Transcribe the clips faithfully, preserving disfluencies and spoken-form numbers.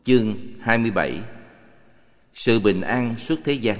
Chương hai mươi bảy. Sự bình an suốt thế gian.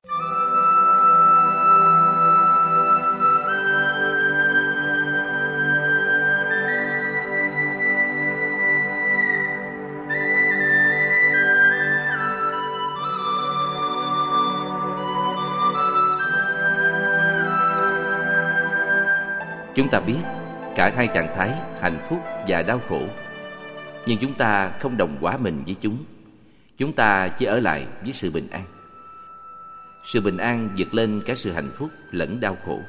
Chúng ta biết cả hai trạng thái hạnh phúc và đau khổ, nhưng chúng ta không đồng hóa mình với chúng. Chúng ta chỉ ở lại với sự bình an. Sự bình an vượt lên cả sự hạnh phúc lẫn đau khổ.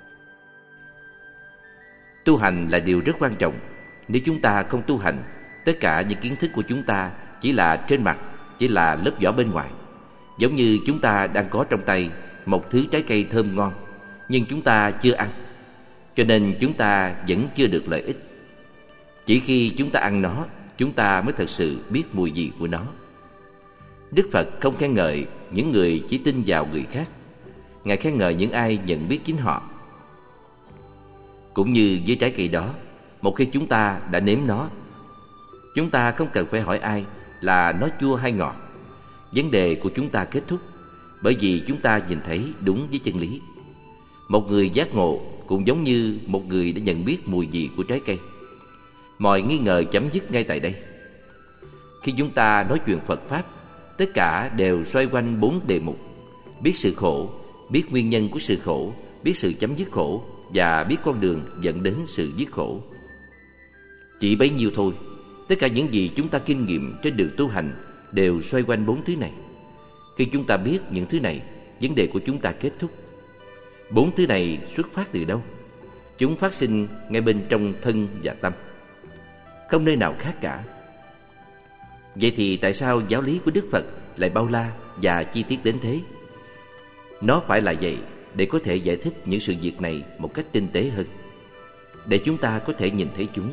Tu hành là điều rất quan trọng. Nếu chúng ta không tu hành, tất cả những kiến thức của chúng ta chỉ là trên mặt, chỉ là lớp vỏ bên ngoài. Giống như chúng ta đang có trong tay một thứ trái cây thơm ngon, nhưng chúng ta chưa ăn, cho nên chúng ta vẫn chưa được lợi ích. Chỉ khi chúng ta ăn nó, chúng ta mới thật sự biết mùi vị của nó. Đức Phật không khen ngợi những người chỉ tin vào người khác. Ngài khen ngợi những ai nhận biết chính họ. Cũng như với trái cây đó, một khi chúng ta đã nếm nó, chúng ta không cần phải hỏi ai là nó chua hay ngọt. Vấn đề của chúng ta kết thúc, bởi vì chúng ta nhìn thấy đúng với chân lý. Một người giác ngộ cũng giống như một người đã nhận biết mùi vị của trái cây. Mọi nghi ngờ chấm dứt ngay tại đây. Khi chúng ta nói chuyện Phật Pháp, tất cả đều xoay quanh bốn đề mục: biết sự khổ, biết nguyên nhân của sự khổ, biết sự chấm dứt khổ, và biết con đường dẫn đến sự dứt khổ. Chỉ bấy nhiêu thôi. Tất cả những gì chúng ta kinh nghiệm trên đường tu hành đều xoay quanh bốn thứ này. Khi chúng ta biết những thứ này, vấn đề của chúng ta kết thúc. Bốn thứ này xuất phát từ đâu? Chúng phát sinh ngay bên trong thân và tâm, không nơi nào khác cả. Vậy thì tại sao giáo lý của Đức Phật lại bao la và chi tiết đến thế? Nó phải là vậy để có thể giải thích những sự việc này một cách tinh tế hơn, để chúng ta có thể nhìn thấy chúng.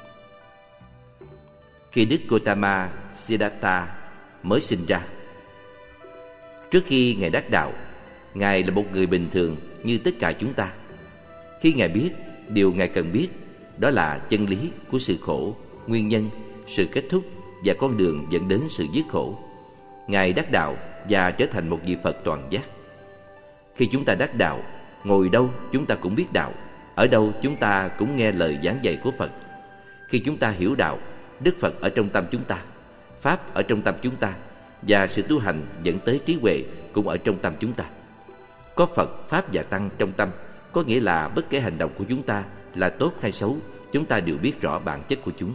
Khi Đức Gautama Siddhartha mới sinh ra, trước khi Ngài đắc đạo, Ngài là một người bình thường như tất cả chúng ta. Khi Ngài biết, điều Ngài cần biết đó là chân lý của sự khổ, nguyên nhân, sự kết thúc và con đường dẫn đến sự dứt khổ, Ngài đắc đạo và trở thành một vị Phật toàn giác. Khi chúng ta đắc đạo, ngồi đâu chúng ta cũng biết đạo, ở đâu chúng ta cũng nghe lời giảng dạy của Phật. Khi chúng ta hiểu đạo, Đức Phật ở trong tâm chúng ta, Pháp ở trong tâm chúng ta, và sự tu hành dẫn tới trí huệ cũng ở trong tâm chúng ta. Có Phật, Pháp và Tăng trong tâm, có nghĩa là bất kể hành động của chúng ta là tốt hay xấu, chúng ta đều biết rõ bản chất của chúng.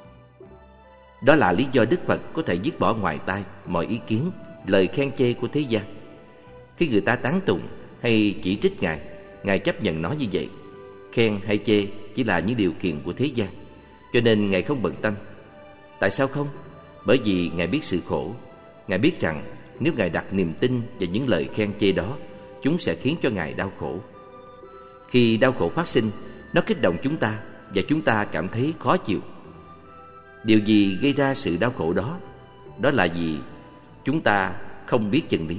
Đó là lý do Đức Phật có thể dứt bỏ ngoài tai mọi ý kiến, lời khen chê của thế gian. Khi người ta tán tụng hay chỉ trích Ngài, Ngài chấp nhận nó như vậy. Khen hay chê chỉ là những điều kiện của thế gian, cho nên Ngài không bận tâm. Tại sao không? Bởi vì Ngài biết sự khổ. Ngài biết rằng nếu Ngài đặt niềm tin vào những lời khen chê đó, chúng sẽ khiến cho Ngài đau khổ. Khi đau khổ phát sinh, nó kích động chúng ta và chúng ta cảm thấy khó chịu. Điều gì gây ra sự đau khổ đó? Đó là vì chúng ta không biết chân lý.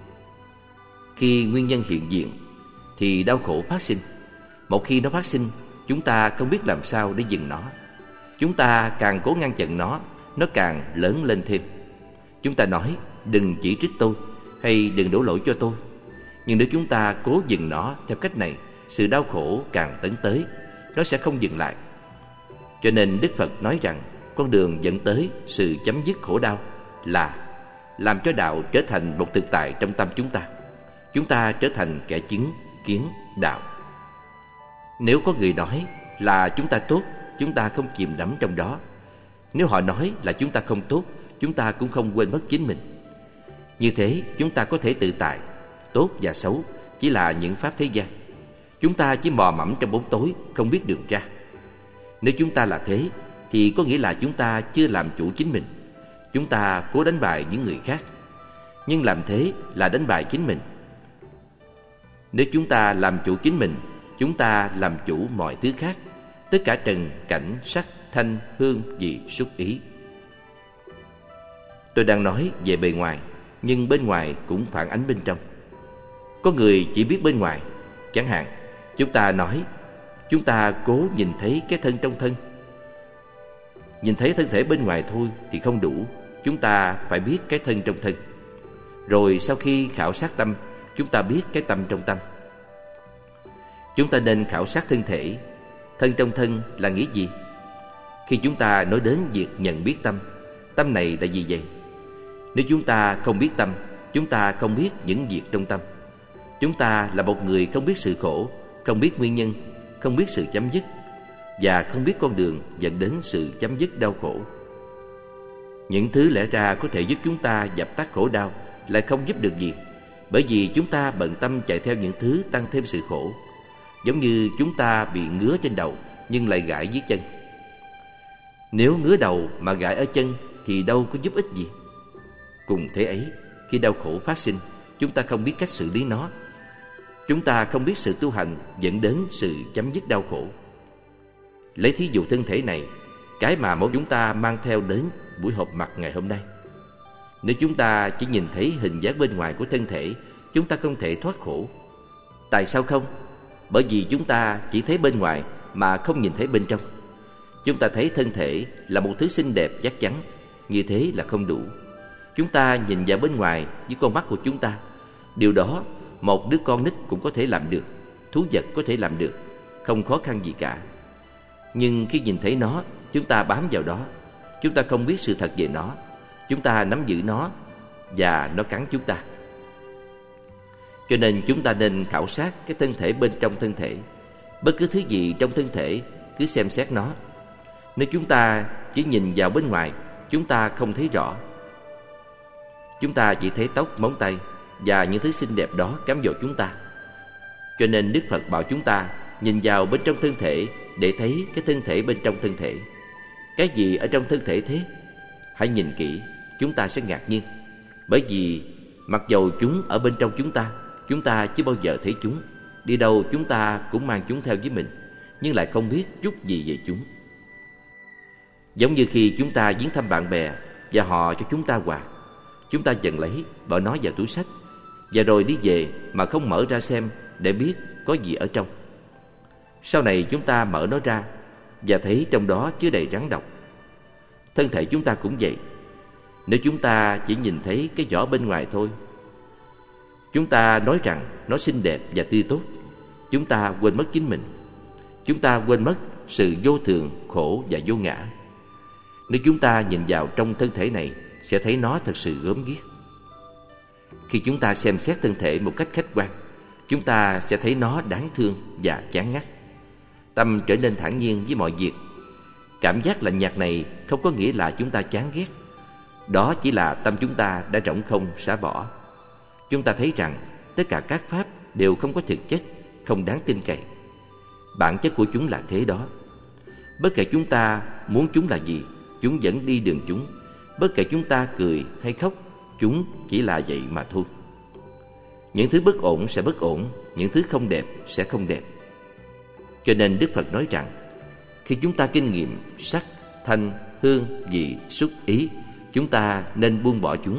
Khi nguyên nhân hiện diện thì đau khổ phát sinh. Một khi nó phát sinh, chúng ta không biết làm sao để dừng nó. Chúng ta càng cố ngăn chặn nó, nó càng lớn lên thêm. Chúng ta nói đừng chỉ trích tôi, hay đừng đổ lỗi cho tôi. Nhưng nếu chúng ta cố dừng nó theo cách này, sự đau khổ càng tấn tới, nó sẽ không dừng lại. Cho nên Đức Phật nói rằng con đường dẫn tới sự chấm dứt khổ đau là làm cho đạo trở thành một thực tại trong tâm chúng ta. Chúng ta trở thành kẻ chứng kiến đạo. Nếu có người nói là chúng ta tốt, chúng ta không chìm đắm trong đó. Nếu họ nói là chúng ta không tốt, chúng ta cũng không quên mất chính mình. Như thế chúng ta có thể tự tại. Tốt và xấu chỉ là những pháp thế gian. Chúng ta chỉ mò mẫm trong bóng tối, không biết đường ra. Nếu chúng ta là thế, thì có nghĩa là chúng ta chưa làm chủ chính mình. Chúng ta cố đánh bại những người khác, nhưng làm thế là đánh bại chính mình. Nếu chúng ta làm chủ chính mình, chúng ta làm chủ mọi thứ khác, tất cả trần, cảnh, sắc, thanh, hương, vị, xúc, ý. Tôi đang nói về bề ngoài, nhưng bên ngoài cũng phản ánh bên trong. Có người chỉ biết bên ngoài. Chẳng hạn, chúng ta nói chúng ta cố nhìn thấy cái thân trong thân. Nhìn thấy thân thể bên ngoài thôi thì không đủ, chúng ta phải biết cái thân trong thân. Rồi sau khi khảo sát tâm, chúng ta biết cái tâm trong tâm. Chúng ta nên khảo sát thân thể. Thân trong thân là nghĩa gì? Khi chúng ta nói đến việc nhận biết tâm, tâm này là gì vậy? Nếu chúng ta không biết tâm, chúng ta không biết những việc trong tâm. Chúng ta là một người không biết sự khổ, không biết nguyên nhân, không biết sự chấm dứt, và không biết con đường dẫn đến sự chấm dứt đau khổ. Những thứ lẽ ra có thể giúp chúng ta dập tắt khổ đau lại không giúp được gì, bởi vì chúng ta bận tâm chạy theo những thứ tăng thêm sự khổ. Giống như chúng ta bị ngứa trên đầu nhưng lại gãi dưới chân. Nếu ngứa đầu mà gãi ở chân thì đâu có giúp ích gì. Cùng thế ấy, khi đau khổ phát sinh, chúng ta không biết cách xử lý nó. Chúng ta không biết sự tu hành dẫn đến sự chấm dứt đau khổ. Lấy thí dụ thân thể này, cái mà mỗi chúng ta mang theo đến buổi họp mặt ngày hôm nay. Nếu chúng ta chỉ nhìn thấy hình dáng bên ngoài của thân thể, chúng ta không thể thoát khổ. Tại sao không? Bởi vì chúng ta chỉ thấy bên ngoài mà không nhìn thấy bên trong. Chúng ta thấy thân thể là một thứ xinh đẹp chắc chắn, như thế là không đủ. Chúng ta nhìn vào bên ngoài với con mắt của chúng ta. Điều đó một đứa con nít cũng có thể làm được, thú vật có thể làm được, không khó khăn gì cả. Nhưng khi nhìn thấy nó, chúng ta bám vào đó. Chúng ta không biết sự thật về nó. Chúng ta nắm giữ nó và nó cắn chúng ta. Cho nên chúng ta nên khảo sát cái thân thể bên trong thân thể. Bất cứ thứ gì trong thân thể, cứ xem xét nó. Nếu chúng ta chỉ nhìn vào bên ngoài, chúng ta không thấy rõ. Chúng ta chỉ thấy tóc, móng tay và những thứ xinh đẹp đó cám dỗ chúng ta. Cho nên Đức Phật bảo chúng ta nhìn vào bên trong thân thể để thấy cái thân thể bên trong thân thể. Cái gì ở trong thân thể thế? Hãy nhìn kỹ, chúng ta sẽ ngạc nhiên. Bởi vì mặc dầu chúng ở bên trong chúng ta, chúng ta chưa bao giờ thấy chúng. Đi đâu chúng ta cũng mang chúng theo với mình, nhưng lại không biết chút gì về chúng. Giống như khi chúng ta viếng thăm bạn bè và họ cho chúng ta quà, chúng ta dần lấy, bỏ nó vào túi xách và rồi đi về mà không mở ra xem để biết có gì ở trong. Sau này chúng ta mở nó ra và thấy trong đó chứa đầy rắn độc. Thân thể chúng ta cũng vậy. Nếu chúng ta chỉ nhìn thấy cái vỏ bên ngoài thôi, chúng ta nói rằng nó xinh đẹp và tươi tốt, chúng ta quên mất chính mình. Chúng ta quên mất sự vô thường, khổ và vô ngã. Nếu chúng ta nhìn vào trong thân thể này, sẽ thấy nó thật sự gớm ghiếc. Khi chúng ta xem xét thân thể một cách khách quan, chúng ta sẽ thấy nó đáng thương và chán ngắt. Tâm trở nên thản nhiên với mọi việc. Cảm giác lạnh nhạt này không có nghĩa là chúng ta chán ghét. Đó chỉ là tâm chúng ta đã rỗng không, xả bỏ. Chúng ta thấy rằng tất cả các pháp đều không có thực chất, không đáng tin cậy. Bản chất của chúng là thế đó. Bất kể chúng ta muốn chúng là gì, chúng vẫn đi đường chúng. Bất kể chúng ta cười hay khóc, chúng chỉ là vậy mà thôi. Những thứ bất ổn sẽ bất ổn, những thứ không đẹp sẽ không đẹp. Cho nên Đức Phật nói rằng, khi chúng ta kinh nghiệm sắc, thanh, hương, vị, xúc, ý, chúng ta nên buông bỏ chúng.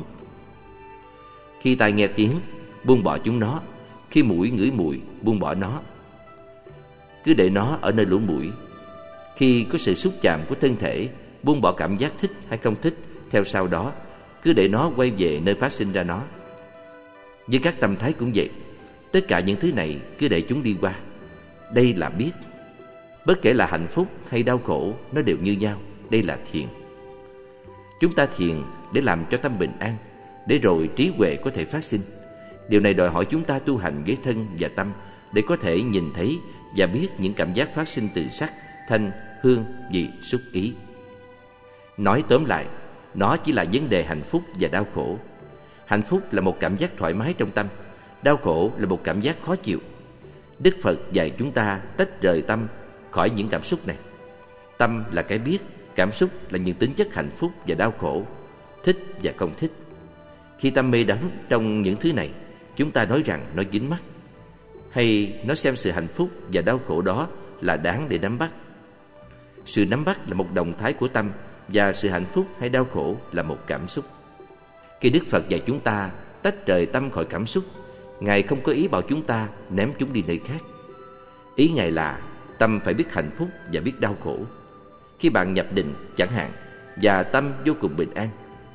Khi tai nghe tiếng, buông bỏ chúng nó. Khi mũi ngửi mùi, buông bỏ nó. Cứ để nó ở nơi lỗ mũi. Khi có sự xúc chạm của thân thể, buông bỏ cảm giác thích hay không thích. Theo sau đó, cứ để nó quay về nơi phát sinh ra nó. Với các tâm thái cũng vậy. Tất cả những thứ này cứ để chúng đi qua. Đây là biết. Bất kể là hạnh phúc hay đau khổ, nó đều như nhau. Đây là thiền. Chúng ta thiền để làm cho tâm bình an, để rồi trí huệ có thể phát sinh. Điều này đòi hỏi chúng ta tu hành với thân và tâm để có thể nhìn thấy và biết những cảm giác phát sinh từ sắc, thanh, hương, vị, xúc, ý. Nói tóm lại, nó chỉ là vấn đề hạnh phúc và đau khổ. Hạnh phúc là một cảm giác thoải mái trong tâm, đau khổ là một cảm giác khó chịu. Đức Phật dạy chúng ta tách rời tâm khỏi những cảm xúc này. Tâm là cái biết, cảm xúc là những tính chất hạnh phúc và đau khổ, thích và không thích. Khi tâm mê đắm trong những thứ này, chúng ta nói rằng nó dính mắc, hay nó xem sự hạnh phúc và đau khổ đó là đáng để nắm bắt. Sự nắm bắt là một động thái của tâm, và sự hạnh phúc hay đau khổ là một cảm xúc. Khi Đức Phật dạy chúng ta tách rời tâm khỏi cảm xúc, Ngài không có ý bảo chúng ta ném chúng đi nơi khác. Ý Ngài là tâm phải biết hạnh phúc và biết đau khổ. Khi bạn nhập định chẳng hạn, và tâm vô cùng bình an,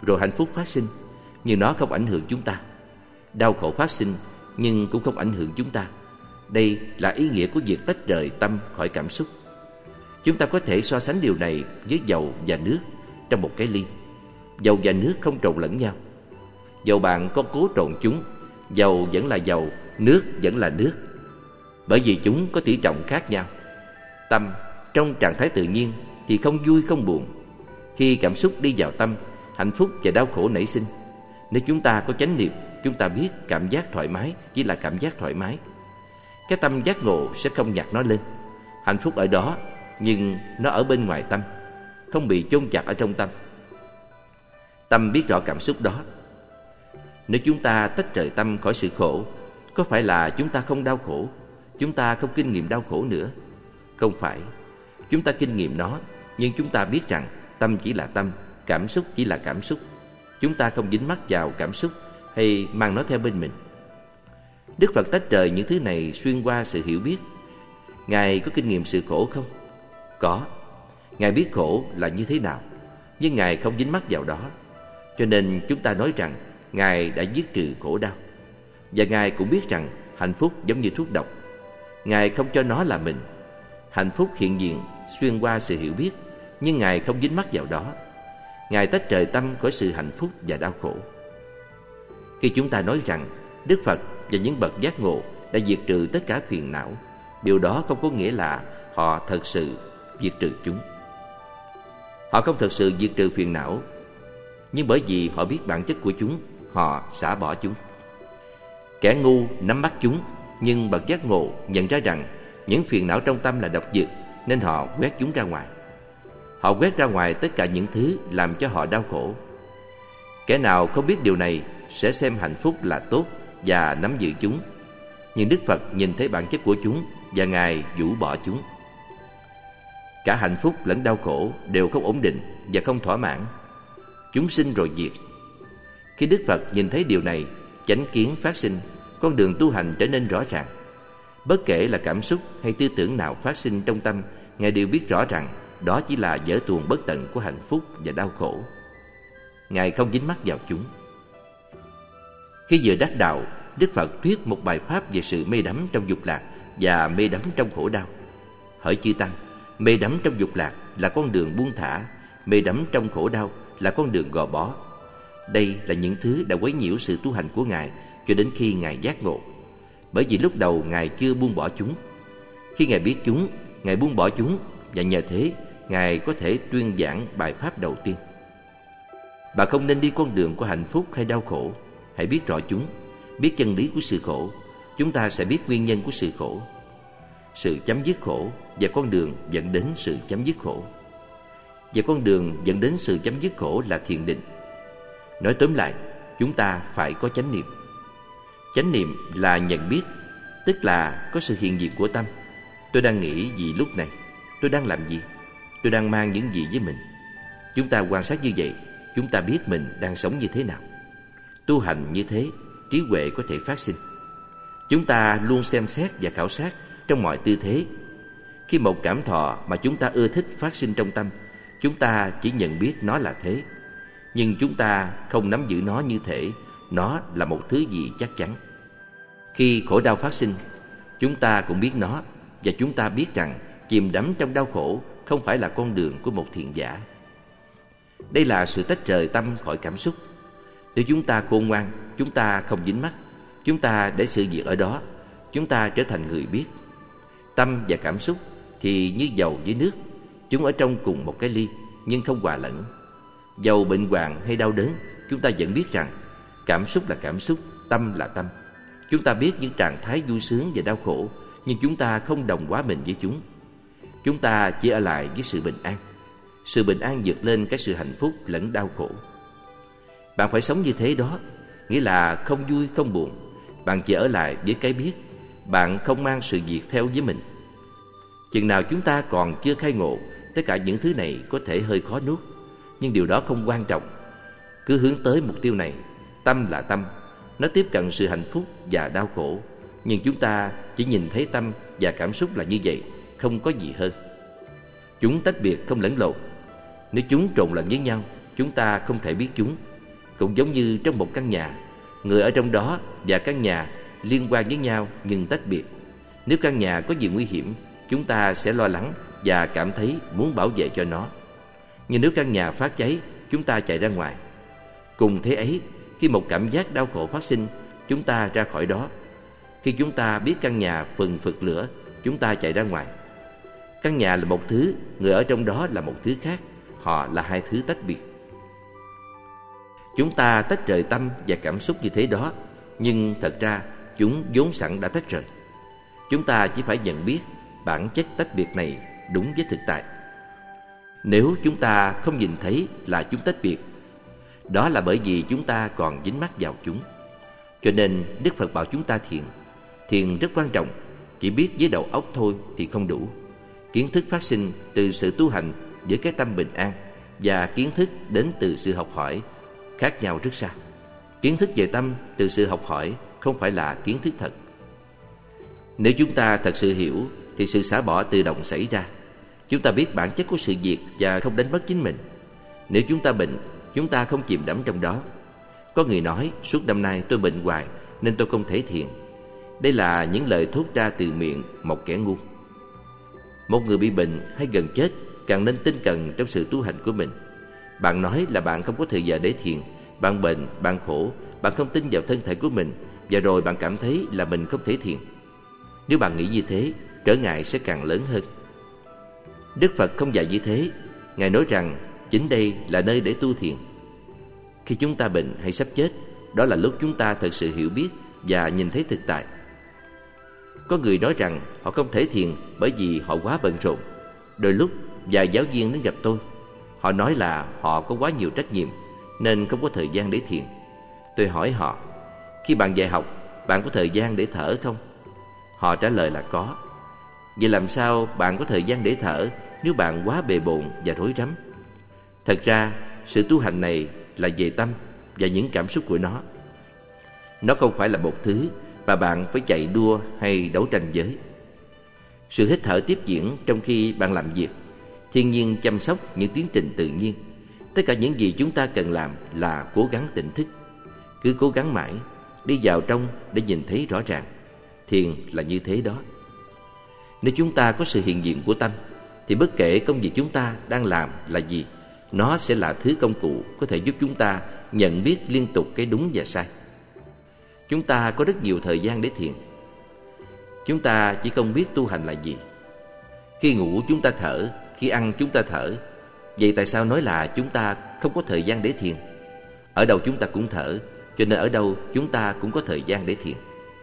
rồi hạnh phúc phát sinh, nhưng nó không ảnh hưởng chúng ta. Đau khổ phát sinh, nhưng cũng không ảnh hưởng chúng ta. Đây là ý nghĩa của việc tách rời tâm khỏi cảm xúc. Chúng ta có thể so sánh điều này với dầu và nước trong một cái ly. Dầu và nước không trộn lẫn nhau. Dầu bạn có cố trộn chúng, dầu vẫn là dầu, nước vẫn là nước, bởi vì chúng có tỷ trọng khác nhau. Tâm trong trạng thái tự nhiên thì không vui không buồn. Khi cảm xúc đi vào tâm, hạnh phúc và đau khổ nảy sinh. Nếu chúng ta có chánh niệm, chúng ta biết cảm giác thoải mái chỉ là cảm giác thoải mái. Cái tâm giác ngộ sẽ không nhặt nó lên. Hạnh phúc ở đó, nhưng nó ở bên ngoài tâm, không bị chôn chặt ở trong tâm. Tâm biết rõ cảm xúc đó. Nếu chúng ta tách rời tâm khỏi sự khổ, có phải là chúng ta không đau khổ, chúng ta không kinh nghiệm đau khổ nữa? Không phải. Chúng ta kinh nghiệm nó, nhưng chúng ta biết rằng tâm chỉ là tâm, cảm xúc chỉ là cảm xúc. Chúng ta không dính mắc vào cảm xúc hay mang nó theo bên mình. Đức Phật tách rời những thứ này xuyên qua sự hiểu biết. Ngài có kinh nghiệm sự khổ không? Có. Ngài biết khổ là như thế nào, nhưng Ngài không dính mắc vào đó. Cho nên chúng ta nói rằng Ngài đã giết trừ khổ đau. Và Ngài cũng biết rằng hạnh phúc giống như thuốc độc. Ngài không cho nó là mình. Hạnh phúc hiện diện xuyên qua sự hiểu biết, nhưng Ngài không dính mắc vào đó. Ngài tách rời tâm khỏi sự hạnh phúc và đau khổ. Khi chúng ta nói rằng Đức Phật và những bậc giác ngộ đã diệt trừ tất cả phiền não, điều đó không có nghĩa là họ thật sự diệt trừ chúng. Họ không thật sự diệt trừ phiền não, nhưng bởi vì họ biết bản chất của chúng, họ xả bỏ chúng. Kẻ ngu nắm bắt chúng, nhưng bậc giác ngộ nhận ra rằng những phiền não trong tâm là độc dược, nên họ quét chúng ra ngoài. Họ quét ra ngoài tất cả những thứ làm cho họ đau khổ. Kẻ nào không biết điều này sẽ xem hạnh phúc là tốt và nắm giữ chúng. Nhưng Đức Phật nhìn thấy bản chất của chúng và Ngài rũ bỏ chúng. Cả hạnh phúc lẫn đau khổ đều không ổn định và không thỏa mãn. Chúng sinh rồi diệt. Khi Đức Phật nhìn thấy điều này, chánh kiến phát sinh, con đường tu hành trở nên rõ ràng. Bất kể là cảm xúc hay tư tưởng nào phát sinh trong tâm, Ngài đều biết rõ rằng đó chỉ là vở tuồng bất tận của hạnh phúc và đau khổ. Ngài không dính mắc vào chúng. Khi vừa đắc đạo, Đức Phật thuyết một bài pháp về sự mê đắm trong dục lạc và mê đắm trong khổ đau. Hỡi chư tăng, mê đắm trong dục lạc là con đường buông thả, mê đắm trong khổ đau là con đường gò bó. Đây là những thứ đã quấy nhiễu sự tu hành của Ngài cho đến khi Ngài giác ngộ. Bởi vì lúc đầu Ngài chưa buông bỏ chúng. Khi Ngài biết chúng, Ngài buông bỏ chúng, và nhờ thế Ngài có thể tuyên giảng bài pháp đầu tiên. Bạn không nên đi con đường của hạnh phúc hay đau khổ. Hãy biết rõ chúng, biết chân lý của sự khổ. Chúng ta sẽ biết nguyên nhân của sự khổ, sự chấm dứt khổ và con đường dẫn đến sự chấm dứt khổ. Và con đường dẫn đến sự chấm dứt khổ là thiền định. Nói tóm lại, chúng ta phải có chánh niệm. Chánh niệm là nhận biết, tức là có sự hiện diện của tâm. Tôi đang nghĩ gì lúc này? Tôi đang làm gì? Tôi đang mang những gì với mình? Chúng ta quan sát như vậy, chúng ta biết mình đang sống như thế nào. Tu hành như thế, trí huệ có thể phát sinh. Chúng ta luôn xem xét và khảo sát trong mọi tư thế. Khi một cảm thọ mà chúng ta ưa thích phát sinh trong tâm, chúng ta chỉ nhận biết nó là thế. Nhưng chúng ta không nắm giữ nó như thể nó là một thứ gì chắc chắn. Khi khổ đau phát sinh, chúng ta cũng biết nó, và chúng ta biết rằng chìm đắm trong đau khổ không phải là con đường của một thiện giả. Đây là sự tách rời tâm khỏi cảm xúc. Nếu chúng ta khôn ngoan, chúng ta không dính mắc, chúng ta để sự việc ở đó, chúng ta trở thành người biết. Tâm và cảm xúc thì như dầu với nước, chúng ở trong cùng một cái ly nhưng không hòa lẫn. Dầu bệnh hoạn hay đau đớn, chúng ta vẫn biết rằng cảm xúc là cảm xúc, tâm là tâm. Chúng ta biết những trạng thái vui sướng và đau khổ, nhưng chúng ta không đồng hóa mình với chúng. Chúng ta chỉ ở lại với sự bình an. Sự bình an vượt lên cái sự hạnh phúc lẫn đau khổ. Bạn phải sống như thế đó, nghĩa là không vui không buồn. Bạn chỉ ở lại với cái biết. Bạn không mang sự việc theo với mình. Chừng nào chúng ta còn chưa khai ngộ, tất cả những thứ này có thể hơi khó nuốt. Nhưng điều đó không quan trọng. Cứ hướng tới mục tiêu này. Tâm là tâm, nó tiếp cận sự hạnh phúc và đau khổ. Nhưng chúng ta chỉ nhìn thấy tâm và cảm xúc là như vậy, không có gì hơn. Chúng tách biệt không lẫn lộn. Nếu chúng trộn lẫn với nhau, chúng ta không thể biết chúng. Cũng giống như trong một căn nhà, người ở trong đó và căn nhà liên quan với nhau nhưng tách biệt. Nếu căn nhà có gì nguy hiểm, chúng ta sẽ lo lắng và cảm thấy muốn bảo vệ cho nó. Nhưng nếu căn nhà phát cháy, chúng ta chạy ra ngoài. Cùng thế ấy, khi một cảm giác đau khổ phát sinh, chúng ta ra khỏi đó. Khi chúng ta biết căn nhà phừng phực lửa, chúng ta chạy ra ngoài. Căn nhà là một thứ, người ở trong đó là một thứ khác. Họ là hai thứ tách biệt. Chúng ta tách rời tâm và cảm xúc như thế đó, nhưng thật ra chúng vốn sẵn đã tách rời. Chúng ta chỉ phải nhận biết bản chất tách biệt này đúng với thực tại. Nếu chúng ta không nhìn thấy là chúng tách biệt, đó là bởi vì chúng ta còn dính mắc vào chúng. Cho nên Đức Phật bảo chúng ta thiền. Thiền rất quan trọng. Chỉ biết với đầu óc thôi thì không đủ. Kiến thức phát sinh từ sự tu hành với cái tâm bình an, và kiến thức đến từ sự học hỏi khác nhau rất xa. Kiến thức về tâm từ sự học hỏi không phải là kiến thức thật. Nếu chúng ta thật sự hiểu thì sự xả bỏ tự động xảy ra. Chúng ta biết bản chất của sự việc và không đánh mất chính mình. Nếu chúng ta bệnh, chúng ta không chìm đắm trong đó. Có người nói suốt năm nay tôi bệnh hoài nên tôi không thể thiền. Đây là những lời thốt ra từ miệng một kẻ ngu. Một người bị bệnh hay gần chết càng nên tinh cần trong sự tu hành của mình. Bạn nói là bạn không có thời giờ để thiền. Bạn bệnh, bạn khổ, bạn không tin vào thân thể của mình, và rồi bạn cảm thấy là mình không thể thiền. Nếu bạn nghĩ như thế, trở ngại sẽ càng lớn hơn. Đức Phật không dạy như thế. Ngài nói rằng chính đây là nơi để tu thiền. Khi chúng ta bệnh hay sắp chết, đó là lúc chúng ta thật sự hiểu biết và nhìn thấy thực tại. Có người nói rằng họ không thể thiền bởi vì họ quá bận rộn. Đôi lúc vài giáo viên đến gặp tôi. Họ nói là họ có quá nhiều trách nhiệm nên không có thời gian để thiền. Tôi hỏi họ, khi bạn dạy học, bạn có thời gian để thở không? Họ trả lời là có. Vậy làm sao bạn có thời gian để thở nếu bạn quá bề bộn và rối rắm? Thật ra, sự tu hành này là về tâm và những cảm xúc của nó. Nó không phải là một thứ mà bạn phải chạy đua hay đấu tranh với. Sự hít thở tiếp diễn trong khi bạn làm việc. Thiên nhiên chăm sóc những tiến trình tự nhiên. Tất cả những gì chúng ta cần làm là cố gắng tỉnh thức. Cứ cố gắng mãi, đi vào trong để nhìn thấy rõ ràng. Thiền là như thế đó. Nếu chúng ta có sự hiện diện của tâm, thì bất kể công việc chúng ta đang làm là gì, nó sẽ là thứ công cụ có thể giúp chúng ta nhận biết liên tục cái đúng và sai. Chúng ta có rất nhiều thời gian để thiền. Chúng ta chỉ không biết tu hành là gì. Khi ngủ chúng ta thở, khi ăn chúng ta thở. Vậy tại sao nói là chúng ta không có thời gian để thiền? Ở đâu chúng ta cũng thở, cho nên ở đâu chúng ta cũng có thời gian để thiền.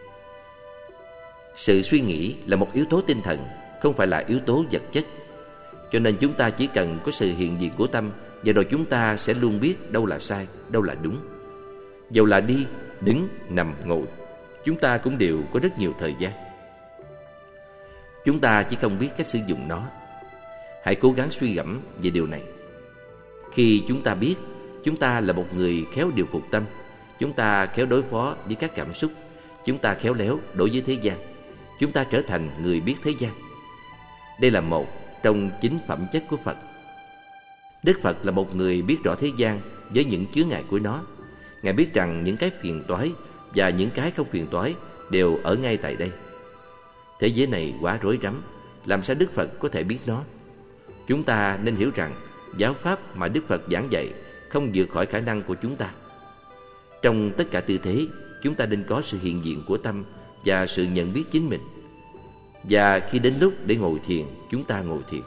Sự suy nghĩ là một yếu tố tinh thần, không phải là yếu tố vật chất. Cho nên chúng ta chỉ cần có sự hiện diện của tâm, và rồi chúng ta sẽ luôn biết đâu là sai, đâu là đúng. Dầu là đi, đứng, nằm, ngồi, chúng ta cũng đều có rất nhiều thời gian. Chúng ta chỉ không biết cách sử dụng nó. Hãy cố gắng suy gẫm về điều này. Khi chúng ta biết chúng ta là một người khéo điều phục tâm, chúng ta khéo đối phó với các cảm xúc, chúng ta khéo léo đối với thế gian, chúng ta trở thành người biết thế gian. Đây là một trong chính phẩm chất của Phật. Đức Phật là một người biết rõ thế gian với những chướng ngại của nó. Ngài biết rằng những cái phiền toái và những cái không phiền toái đều ở ngay tại đây. Thế giới này quá rối rắm, làm sao Đức Phật có thể biết nó? Chúng ta nên hiểu rằng giáo pháp mà Đức Phật giảng dạy không vượt khỏi khả năng của chúng ta. Trong tất cả tư thế, chúng ta nên có sự hiện diện của tâm và sự nhận biết chính mình. Và khi đến lúc để ngồi thiền, chúng ta ngồi thiền.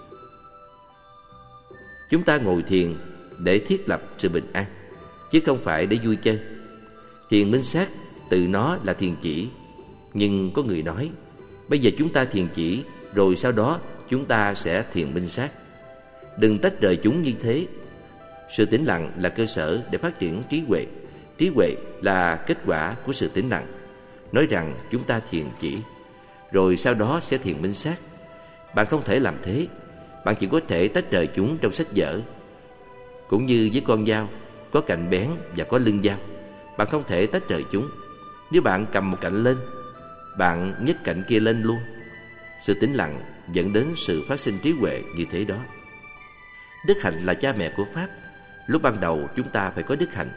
Chúng ta ngồi thiền để thiết lập sự bình an, chứ không phải để vui chơi. Thiền minh sát từ nó là thiền chỉ. Nhưng có người nói, bây giờ chúng ta thiền chỉ, rồi sau đó chúng ta sẽ thiền minh sát. Đừng tách rời chúng như thế. Sự tĩnh lặng là cơ sở để phát triển trí huệ. Trí huệ là kết quả của sự tĩnh lặng. Nói rằng chúng ta thiền chỉ, rồi sau đó sẽ thiền minh sát. Bạn không thể làm thế. Bạn chỉ có thể tách rời chúng trong sách vở. Cũng như với con dao, có cạnh bén và có lưng dao. Bạn không thể tách rời chúng. Nếu bạn cầm một cạnh lên, bạn nhấc cạnh kia lên luôn. Sự tĩnh lặng dẫn đến sự phát sinh trí huệ như thế đó. Đức hạnh là cha mẹ của Pháp. Lúc ban đầu chúng ta phải có đức hạnh.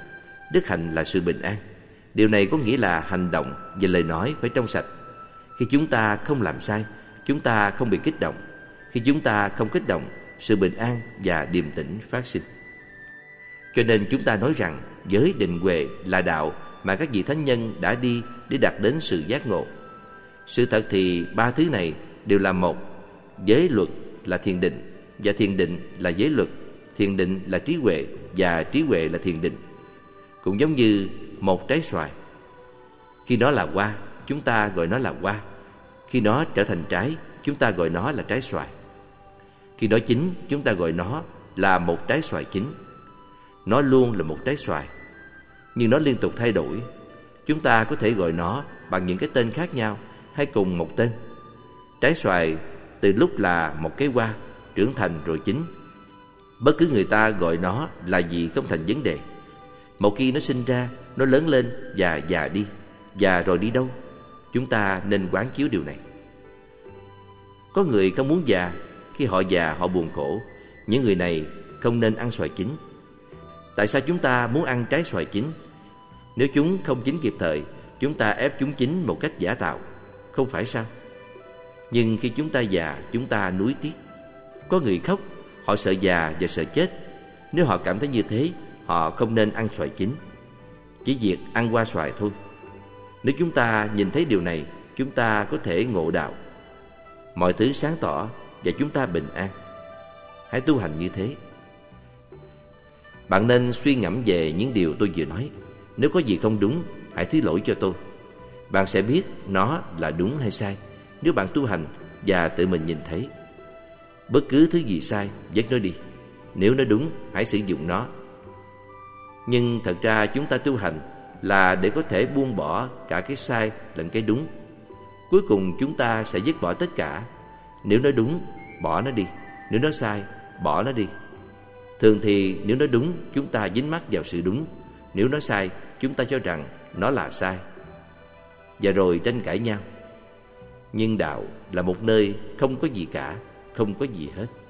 Đức hạnh là sự bình an. Điều này có nghĩa là hành động và lời nói phải trong sạch. Khi chúng ta không làm sai, chúng ta không bị kích động. Khi chúng ta không kích động, sự bình an và điềm tĩnh phát sinh. Cho nên chúng ta nói rằng giới định huệ là đạo mà các vị thánh nhân đã đi để đạt đến sự giác ngộ. Sự thật thì ba thứ này đều là một. Giới luật là thiền định, và thiền định là giới luật. Thiền định là trí huệ, và trí huệ là thiền định. Cũng giống như một trái xoài. Khi nó là hoa, chúng ta gọi nó là hoa. Khi nó trở thành trái, chúng ta gọi nó là trái xoài. Khi nó chín, chúng ta gọi nó là một trái xoài chín. Nó luôn là một trái xoài, nhưng nó liên tục thay đổi. Chúng ta có thể gọi nó bằng những cái tên khác nhau hay cùng một tên. Trái xoài từ lúc là một cái hoa, trưởng thành rồi chín. Bất cứ người ta gọi nó là gì không thành vấn đề. Một khi nó sinh ra, nó lớn lên và già đi. Và rồi đi đâu? Chúng ta nên quán chiếu điều này. Có người không muốn già. Khi họ già họ buồn khổ. Những người này không nên ăn xoài chín. Tại sao chúng ta muốn ăn trái xoài chín? Nếu chúng không chín kịp thời, chúng ta ép chúng chín một cách giả tạo, không phải sao? Nhưng khi chúng ta già, chúng ta nuối tiếc. Có người khóc, họ sợ già và sợ chết. Nếu họ cảm thấy như thế, họ không nên ăn xoài chín, chỉ việc ăn hoa xoài thôi. Nếu chúng ta nhìn thấy điều này, chúng ta có thể ngộ đạo. Mọi thứ sáng tỏ và chúng ta bình an. Hãy tu hành như thế. Bạn nên suy ngẫm về những điều tôi vừa nói. Nếu có gì không đúng, hãy thứ lỗi cho tôi. Bạn sẽ biết nó là đúng hay sai nếu bạn tu hành và tự mình nhìn thấy. Bất cứ thứ gì sai, vứt nó đi. Nếu nó đúng, hãy sử dụng nó. Nhưng thật ra chúng ta tu hành là để có thể buông bỏ cả cái sai lẫn cái đúng. Cuối cùng chúng ta sẽ dứt bỏ tất cả. Nếu nó đúng, bỏ nó đi. Nếu nó sai, bỏ nó đi. Thường thì nếu nó đúng, chúng ta dính mắc vào sự đúng. Nếu nó sai, chúng ta cho rằng nó là sai, và rồi tranh cãi nhau. Nhưng đạo là một nơi không có gì cả, không có gì hết.